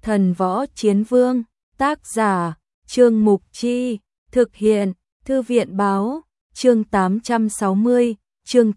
Thần Võ Chiến Vương, tác giả, Trương Mục Chi, thực hiện, Thư viện Báo, chương 860, chương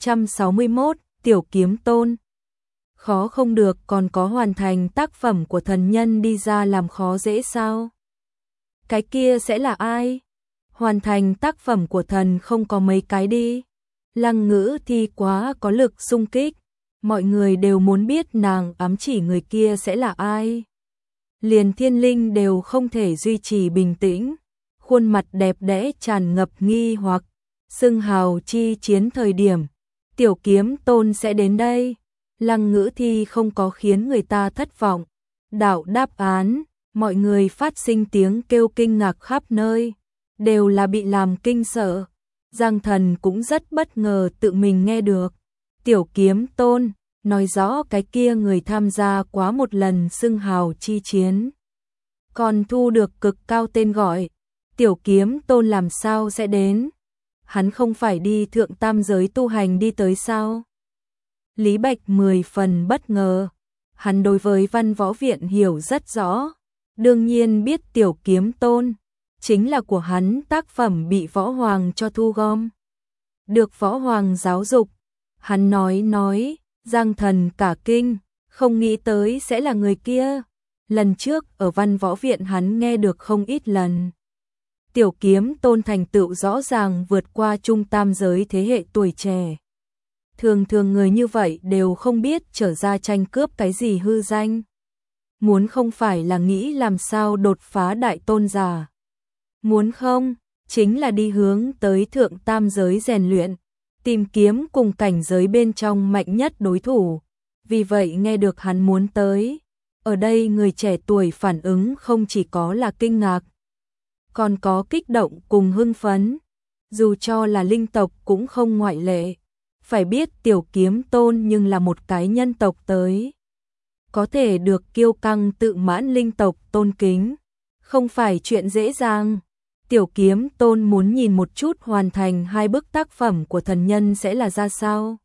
861, Tiểu Kiếm Tôn. Khó không được còn có hoàn thành tác phẩm của thần nhân đi ra làm khó dễ sao? Cái kia sẽ là ai? Hoàn thành tác phẩm của thần không có mấy cái đi. Lăng Ngữ Thi quá có lực xung kích, mọi người đều muốn biết nàng ám chỉ người kia sẽ là ai. Liền Thiên Linh đều không thể duy trì bình tĩnh, khuôn mặt đẹp đẽ tràn ngập nghi hoặc, xưng hào chi chiến thời điểm, Tiểu Kiếm Tôn sẽ đến đây. Lăng Ngữ Thi không có khiến người ta thất vọng. Đạo đáp án, mọi người phát sinh tiếng kêu kinh ngạc khắp nơi, đều là bị làm kinh sợ. Giang Thần cũng rất bất ngờ tự mình nghe được. Tiểu Kiếm Tôn, nói rõ cái kia người tham gia quá một lần xưng hào chi chiến. Còn thu được cực cao tên gọi, Tiểu Kiếm Tôn làm sao sẽ đến? Hắn không phải đi thượng tam giới tu hành đi tới sao? Lý Bạch 10 phần bất ngờ, hắn đối với Văn Võ Viện hiểu rất rõ, đương nhiên biết Tiểu Kiếm Tôn chính là của hắn tác phẩm bị Võ Hoàng cho thu gom. Được Võ Hoàng giáo dục, hắn nói, Giang Thần cả kinh, không nghĩ tới sẽ là người kia. Lần trước ở Văn Võ Viện hắn nghe được không ít lần. Tiểu Kiếm Tôn thành tựu rõ ràng vượt qua trung tam giới thế hệ tuổi trẻ. Thường người như vậy đều không biết trở ra tranh cướp cái gì hư danh. Muốn không phải là nghĩ làm sao đột phá đại tôn giả. Muốn không, chính là đi hướng tới thượng tam giới rèn luyện, tìm kiếm cùng cảnh giới bên trong mạnh nhất đối thủ. Vì vậy nghe được hắn muốn tới, ở đây người trẻ tuổi phản ứng không chỉ có là kinh ngạc, còn có kích động cùng hưng phấn, dù cho là linh tộc cũng không ngoại lệ. Phải biết Tiểu Kiếm Tôn nhưng là một cái nhân tộc tới, có thể được kiêu căng tự mãn linh tộc tôn kính, không phải chuyện dễ dàng. Tiểu Kiếm Tôn muốn nhìn một chút hoàn thành 2 bức tác phẩm của thần nhân sẽ là ra sao.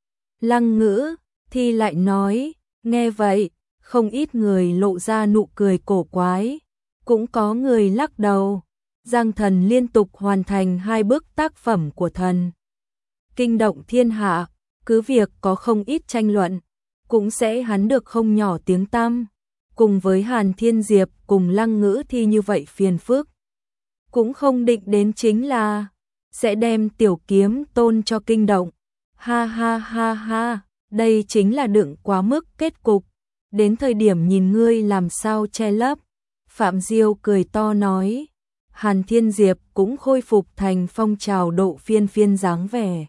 Lăng Ngữ Thi lại nói, nghe vậy, không ít người lộ ra nụ cười cổ quái, cũng có người lắc đầu. Giang Thần liên tục hoàn thành 2 bức tác phẩm của thần, kinh động thiên hạ, cứ việc có không ít tranh luận, cũng sẽ hắn được không nhỏ tiếng tăm. Cùng với Hàn Thiên Diệp cùng Lăng Ngữ Thi như vậy phiền phức, cũng không định đến chính là sẽ đem Tiểu Kiếm Tôn cho kinh động. Ha ha ha ha, đây chính là đựng quá mức kết cục, đến thời điểm nhìn ngươi làm sao che lấp. Phạm Diêu cười to nói. Hàn Thiên Diệp cũng khôi phục thành phong trào độ phiên dáng vẻ.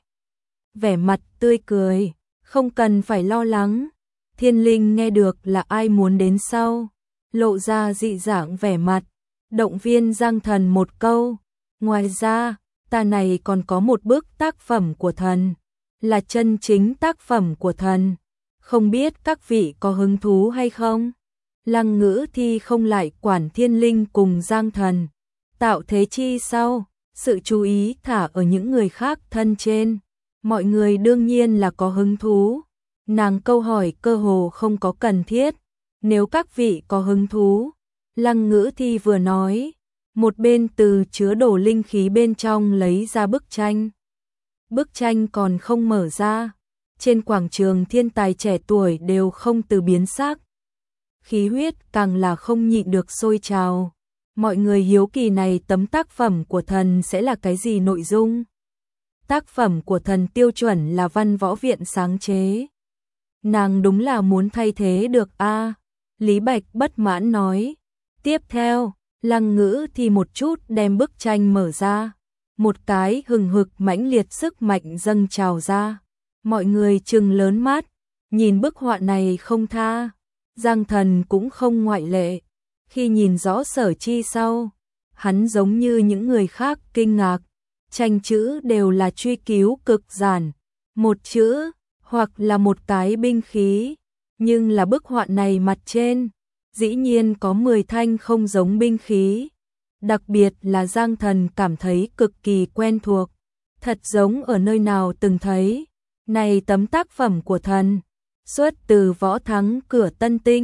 Vẻ mặt tươi cười, không cần phải lo lắng. Thiên Linh nghe được là ai muốn đến sau, lộ ra dị dạng vẻ mặt, động viên Giang Thần một câu. Ngoài ra, ta này còn có một bức tác phẩm của thần, là chân chính tác phẩm của thần, không biết các vị có hứng thú hay không? Lăng Ngữ Thi không lại quản Thiên Linh cùng Giang Thần, tạo thế chi sau, sự chú ý thả ở những người khác thân trên. Mọi người đương nhiên là có hứng thú. Nàng câu hỏi cơ hồ không có cần thiết. Nếu các vị có hứng thú, Lăng Ngữ Thi vừa nói, một bên từ chứa đồ linh khí bên trong lấy ra bức tranh. Bức tranh còn không mở ra, trên quảng trường thiên tài trẻ tuổi đều không từ biến sắc. Khí huyết càng là không nhịn được sôi trào. Mọi người hiếu kỳ này tấm tác phẩm của thần sẽ là cái gì nội dung? Tác phẩm của thần tiêu chuẩn là Văn Võ Viện sáng chế. Nàng đúng là muốn thay thế được a. Lý Bạch bất mãn nói. Tiếp theo, Lăng Ngữ thì một chút đem bức tranh mở ra. Một cái hừng hực mãnh liệt sức mạnh dâng trào ra. Mọi người trừng lớn mắt, nhìn bức họa này không tha. Giang Thần cũng không ngoại lệ. Khi nhìn rõ sở chi sau, hắn giống như những người khác kinh ngạc. Tranh chữ đều là truy cứu cực giản, một chữ hoặc là một cái binh khí, nhưng là bức họa này mặt trên dĩ nhiên có 10 thanh không giống binh khí. Đặc biệt là Giang Thần cảm thấy cực kỳ quen thuộc, thật giống ở nơi nào từng thấy. Này tấm tác phẩm của thần, xuất từ Võ Thắng Cửa Tân Tinh,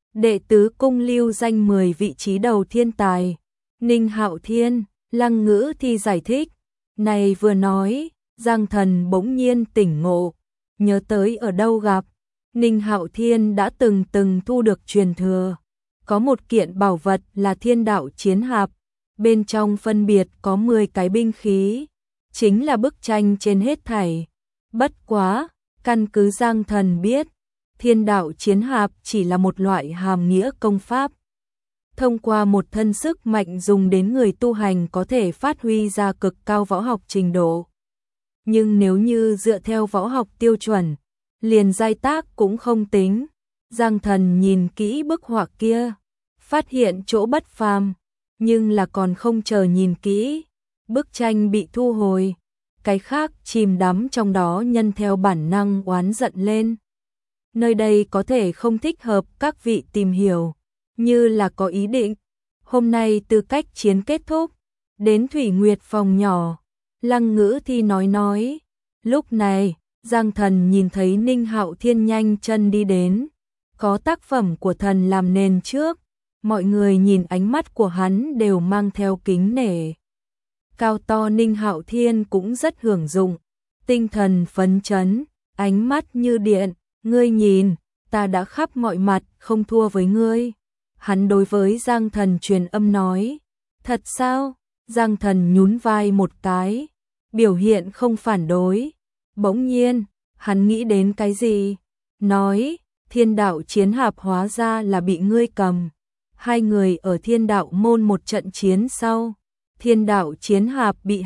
Đệ tứ cung lưu danh 10 vị trí đầu thiên tài. Ninh Hạo Thiên, Lăng Ngữ Thi giải thích. Này vừa nói, Giang Thần bỗng nhiên tỉnh ngộ, nhớ tới ở đâu gặp. Ninh Hạo Thiên đã từng thu được truyền thừa. Có một kiện bảo vật là Thiên Đạo Chiến Hạp, bên trong phân biệt có 10 cái binh khí, chính là bức tranh trên hết thảy. Bất quá, căn cứ Giang Thần biết, Thiên Đạo Chiến Hạp chỉ là một loại hàm nghĩa công pháp. Thông qua một thân sức mạnh dùng đến người tu hành có thể phát huy ra cực cao võ học trình độ. Nhưng nếu như dựa theo võ học tiêu chuẩn, liền giai tác cũng không tính. Giang Thần nhìn kỹ bức họa kia, phát hiện chỗ bất phàm, nhưng là còn không chờ nhìn kỹ, bức tranh bị thu hồi. Cái khác chìm đắm trong đó nhân theo bản năng oán giận lên. Nơi đây có thể không thích hợp các vị tìm hiểu, như là có ý định. Hôm nay tư cách chiến kết thúc, đến Thủy Nguyệt phòng nhỏ, Lăng Ngữ Thi nói. Lúc này, Giang Thần nhìn thấy Ninh Hạo Thiên nhanh chân đi đến, có tác phẩm của thần làm nền trước, mọi người nhìn ánh mắt của hắn đều mang theo kính nể. Cao to Ninh Hạo Thiên cũng rất hưởng dụng, tinh thần phấn chấn, ánh mắt như điện, ngươi nhìn, ta đã khắp mọi mặt không thua với ngươi. Hắn đối với Giang Thần truyền âm nói, thật sao? Giang Thần nhún vai một cái, biểu hiện không phản đối. Bỗng nhiên, hắn nghĩ đến cái gì? Nói, Thiên Đạo Chiến Hạp hóa ra là bị ngươi cầm. Hai người ở Thiên Đạo môn một trận chiến sau, Thiên Đạo Chiến Hạp bị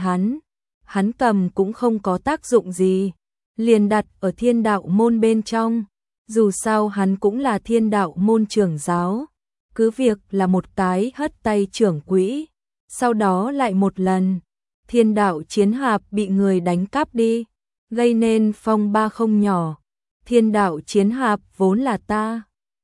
hắn cầm cũng không có tác dụng gì, liền đặt ở Thiên Đạo môn bên trong. Dù sao hắn cũng là Thiên Đạo môn trưởng giáo, cứ việc là một cái hất tay trưởng quỹ. Sau đó lại một lần, Thiên Đạo Chiến Hạp bị người đánh cắp đi, gây nên phong ba không nhỏ. Thiên Đạo Chiến Hạp vốn là ta.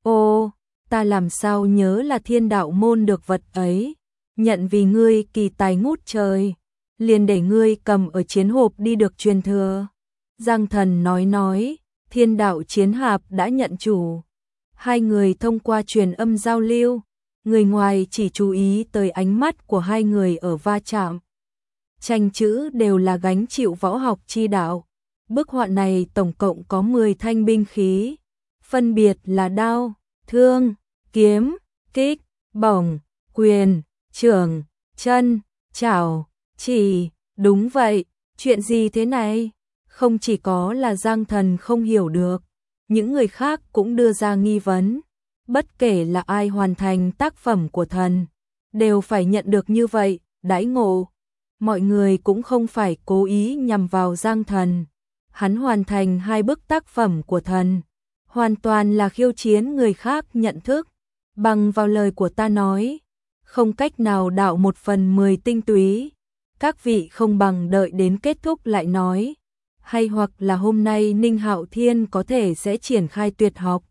Ô, ta làm sao nhớ là Thiên Đạo môn được vật ấy, nhận vì ngươi kỳ tài ngút trời, liền để ngươi cầm ở chiến hộp đi được truyền thừa. Giang Thần nói, Thiên Đạo Chiến Hạp đã nhận chủ. Hai người thông qua truyền âm giao lưu, người ngoài chỉ chú ý tới ánh mắt của hai người ở va chạm. Tranh chữ đều là gánh chịu võ học chi đạo. Bức họa này tổng cộng có 10 thanh binh khí, phân biệt là đao, thương, kiếm, kích, bổng, quyền, chưởng, chân, chảo, chỉ. Đúng vậy, chuyện gì thế này? Không chỉ có là Giang Thần không hiểu được, những người khác cũng đưa ra nghi vấn. Bất kể là ai hoàn thành tác phẩm của thần, đều phải nhận được như vậy, đãi ngộ. Mọi người cũng không phải cố ý nhằm vào Giang Thần. Hắn hoàn thành 2 bức tác phẩm của thần, hoàn toàn là khiêu chiến người khác nhận thức. Bằng vào lời của ta nói, không cách nào đạo 1/10 tinh túy. Các vị không bằng đợi đến kết thúc lại nói. Hay hoặc là hôm nay Ninh Hạo Thiên có thể sẽ triển khai tuyệt học.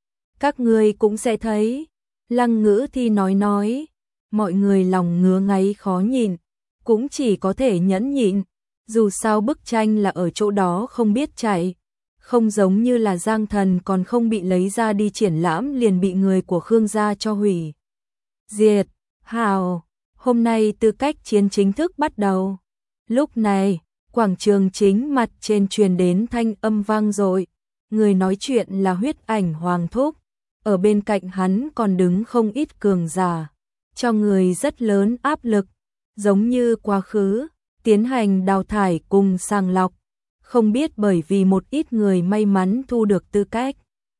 Các người cũng sẽ thấy. Lăng Ngữ Thi nói. Mọi người lòng ngứa ngáy khó nhịn, cũng chỉ có thể nhẫn nhịn. Dù sao bức tranh là ở chỗ đó không biết chạy. Không giống như là Giang Thần còn không bị lấy ra đi triển lãm liền bị người của Khương gia cho hủy diệt. Hào, hôm nay tư cách chiến chính thức bắt đầu. Lúc này, quảng trường chính mặt trên truyền đến thanh âm vang dội. Người nói chuyện là Huyết Ảnh Hoàng Thúc. Ở bên cạnh hắn còn đứng không ít cường giả, cho người rất lớn áp lực, giống như quá khứ, tiến hành đào thải cùng sàng lọc. Không biết bởi vì một ít người may mắn thu được tư cách.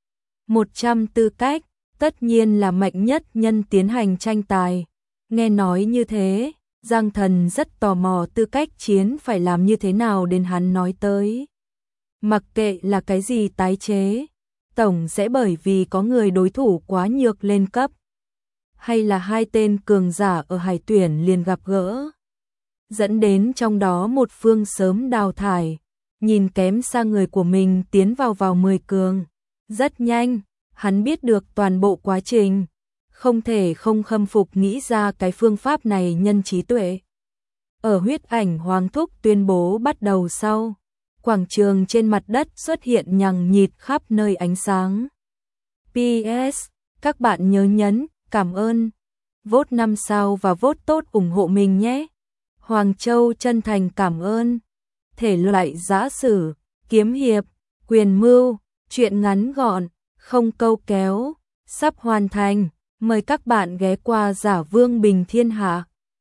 100 tư cách, tất nhiên là mạnh nhất nhân tiến hành tranh tài. Nghe nói như thế, Giang Thần rất tò mò tư cách chiến phải làm như thế nào đến hắn nói tới. Mặc kệ là cái gì tái chế, tổng sẽ bởi vì có người đối thủ quá nhược lên cấp. Hay là 2 tên cường giả ở hải tuyển liền gặp gỡ, dẫn đến trong đó một phương sớm đào thải, nhìn kém xa người của mình tiến vào 10 cường. Rất nhanh, hắn biết được toàn bộ quá trình, không thể không khâm phục nghĩ ra cái phương pháp này nhân trí tuệ. Ở Huyết Ảnh Hoàng Thúc tuyên bố bắt đầu sau, quảng trường trên mặt đất xuất hiện nhằng nhịt khắp nơi ánh sáng. PS, Các bạn nhớ nhấn cảm ơn, vote 5 sao và vote tốt ủng hộ mình nhé. Hoàng Châu chân thành cảm ơn. Thể loại giã sử, kiếm hiệp, quyền mưu, truyện ngắn gọn, không câu kéo, sắp hoàn thành. Mời các bạn ghé qua Giả Vương Bình Thiên Hạ.